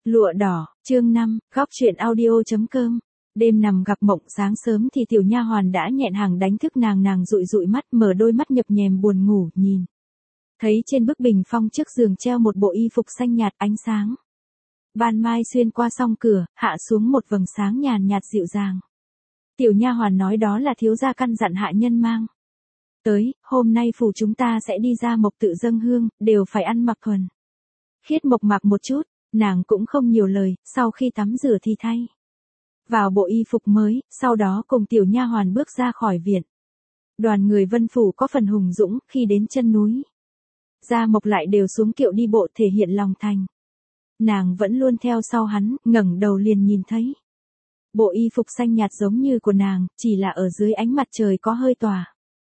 Lụa đỏ, chương 5, góc truyện audio.com. Đêm nằm gặp mộng, sáng sớm thì tiểu nha hoàn đã nhẹn hàng đánh thức nàng dụi dụi mắt, mở đôi mắt nhập nhèm buồn ngủ, nhìn. Thấy trên bức bình phong trước giường treo một bộ y phục xanh nhạt ánh sáng. Ban mai xuyên qua song cửa, hạ xuống một vầng sáng nhàn nhạt dịu dàng. Tiểu nha hoàn nói đó là thiếu gia căn dặn hạ nhân mang tới, hôm nay phủ chúng ta sẽ đi ra mộc tự dâng hương, đều phải ăn mặc thuần khiết mộc mạc một chút. Nàng cũng không nhiều lời, sau khi tắm rửa thì thay vào bộ y phục mới, sau đó cùng tiểu nha hoàn bước ra khỏi viện. Đoàn người Vân phủ có phần hùng dũng, khi đến chân núi Gia Mộc lại đều xuống kiệu đi bộ thể hiện lòng thành. Nàng vẫn luôn theo sau hắn, ngẩng đầu liền nhìn thấy bộ y phục xanh nhạt giống như của nàng, chỉ là ở dưới ánh mặt trời có hơi tỏa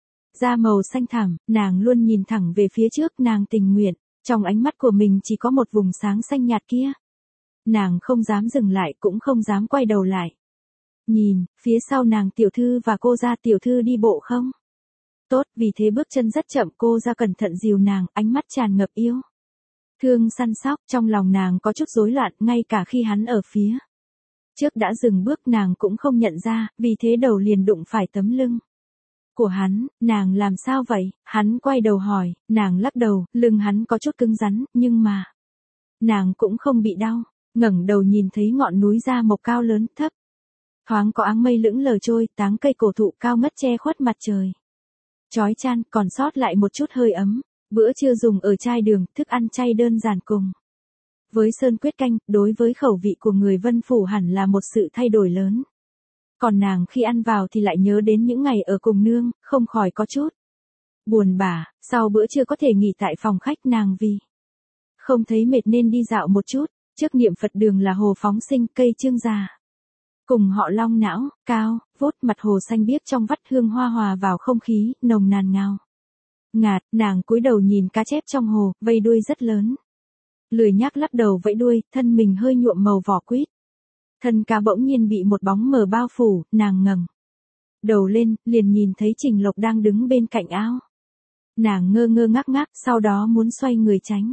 ra màu xanh thẳm. Nàng luôn nhìn thẳng về phía trước, nàng tình nguyện trong ánh mắt của mình chỉ có một vùng sáng xanh nhạt kia. Nàng không dám dừng lại, cũng không dám quay đầu lại. Nhìn, phía sau nàng tiểu thư và cô gia tiểu thư đi bộ không? Tốt, vì thế bước chân rất chậm, cô gia cẩn thận dìu nàng, ánh mắt tràn ngập yêu thương săn sóc. Trong lòng nàng có chút rối loạn, ngay cả khi hắn ở phía trước đã dừng bước nàng cũng không nhận ra, vì thế đầu liền đụng phải tấm lưng của hắn. Nàng làm sao vậy? Hắn quay đầu hỏi, nàng lắc đầu, lưng hắn có chút cứng rắn, nhưng mà nàng cũng không bị đau. Ngẩng đầu nhìn thấy ngọn núi Gia Mộc cao lớn thấp, thoáng có áng mây lững lờ trôi, tán cây cổ thụ cao ngất che khuất mặt trời chói chang, còn sót lại một chút hơi ấm. Bữa trưa dùng ở trai đường, thức ăn chay đơn giản cùng với sơn quyết canh, đối với khẩu vị của người Vân phủ hẳn là một sự thay đổi lớn. Còn nàng khi ăn vào thì lại nhớ đến những ngày ở cùng nương, không khỏi có chút buồn bã. Sau bữa trưa có thể nghỉ tại phòng khách, nàng vì không thấy mệt nên đi dạo một chút. Trước niệm Phật đường là hồ phóng sinh, cây chương già cùng họ long não, cao, vút, mặt hồ xanh biếc trong vắt, hương hoa hòa vào không khí, nồng nàn ngào ngạt. Nàng cúi đầu nhìn cá chép trong hồ, vây đuôi rất lớn. Lười nhác lắc đầu vẫy đuôi, thân mình hơi nhuộm màu vỏ quýt. Thân cá bỗng nhiên bị một bóng mờ bao phủ, nàng ngẩng đầu lên, liền nhìn thấy Trình Lộc đang đứng bên cạnh ao. Nàng ngơ ngơ ngác ngác, sau đó muốn xoay người tránh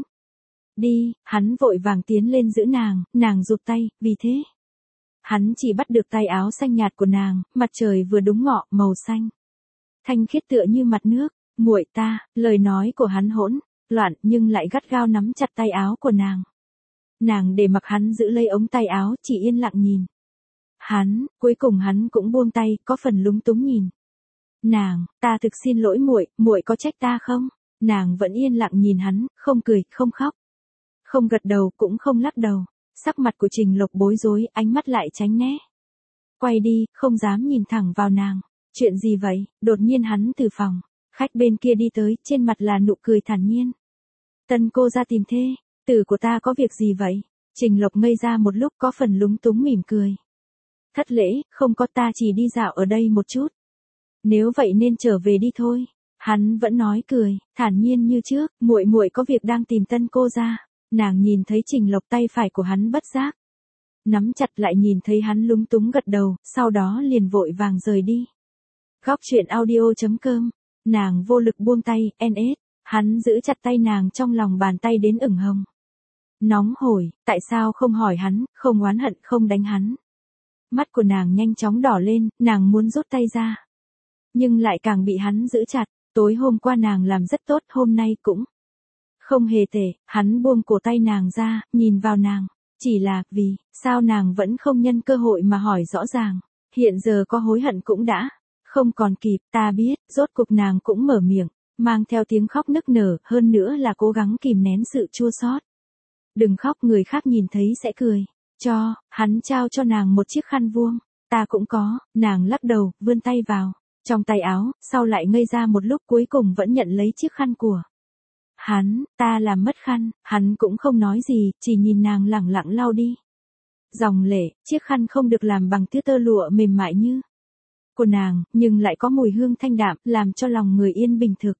đi, hắn vội vàng tiến lên giữ nàng rụt tay, vì thế hắn chỉ bắt được tay áo xanh nhạt của nàng. Mặt trời vừa đúng ngọ, màu xanh thanh khiết tựa như mặt nước. Muội ta, lời nói của hắn hỗn loạn nhưng lại gắt gao nắm chặt tay áo của nàng. Nàng để mặc hắn giữ lấy ống tay áo, chỉ yên lặng nhìn hắn. Cuối cùng hắn cũng buông tay, có phần lúng túng nhìn nàng. Ta thực xin lỗi muội, muội có trách ta không? Nàng vẫn yên lặng nhìn hắn, không cười, không khóc, không gật đầu, cũng không lắc đầu. Sắc mặt của Trình Lộc bối rối, ánh mắt lại tránh né, quay đi, không dám nhìn thẳng vào nàng. Chuyện gì vậy? Đột nhiên hắn từ phòng khách bên kia đi tới, trên mặt là nụ cười thản nhiên. Tân cô ra tìm thê tử của ta, có việc gì vậy? Trình Lộc ngây ra một lúc, có phần lúng túng mỉm cười. Thất lễ, không có, ta chỉ đi dạo ở đây một chút. Nếu vậy nên trở về đi thôi. Hắn vẫn nói cười thản nhiên như trước, muội có việc đang tìm tân cô ra. Nàng nhìn thấy Trình Lộc tay phải của hắn bất giác nắm chặt, lại nhìn thấy hắn lúng túng gật đầu, sau đó liền vội vàng rời đi. Góc truyện audio.com. Nàng vô lực buông tay, NS. Hắn giữ chặt tay nàng, trong lòng bàn tay đến ửng hồng nóng hổi. Tại sao không hỏi hắn, không oán hận, không đánh hắn? Mắt của nàng nhanh chóng đỏ lên, nàng muốn rút tay ra, nhưng lại càng bị hắn giữ chặt. Tối hôm qua nàng làm rất tốt, hôm nay cũng không hề tệ. Hắn buông cổ tay nàng ra, nhìn vào nàng. Chỉ là, vì sao nàng vẫn không nhân cơ hội mà hỏi rõ ràng. Hiện giờ có hối hận cũng đã không còn kịp. Ta biết. Rốt cuộc nàng cũng mở miệng, mang theo tiếng khóc nức nở, hơn nữa là cố gắng kìm nén sự chua xót. Đừng khóc, người khác nhìn thấy sẽ cười. Hắn trao cho nàng một chiếc khăn vuông. Ta cũng có. Nàng lắc đầu, vươn tay vào trong tay áo, sau lại ngây ra một lúc, cuối cùng vẫn nhận lấy chiếc khăn của hắn. Ta làm mất khăn. Hắn cũng không nói gì, chỉ nhìn nàng lẳng lặng lau đi dòng lệ. Chiếc khăn không được làm bằng tơ lụa mềm mại như của nàng, nhưng lại có mùi hương thanh đạm, làm cho lòng người yên bình thực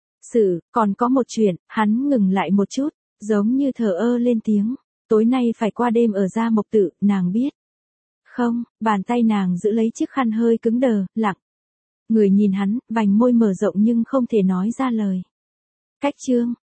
sự. Còn có một chuyện. Hắn ngừng lại một chút, giống như thờ ơ lên tiếng. Tối nay phải qua đêm ở Gia Mộc tự, nàng biết không? Bàn tay nàng giữ lấy chiếc khăn hơi cứng đờ, lặng người nhìn hắn, vành môi mở rộng nhưng không thể nói ra lời. Cách chương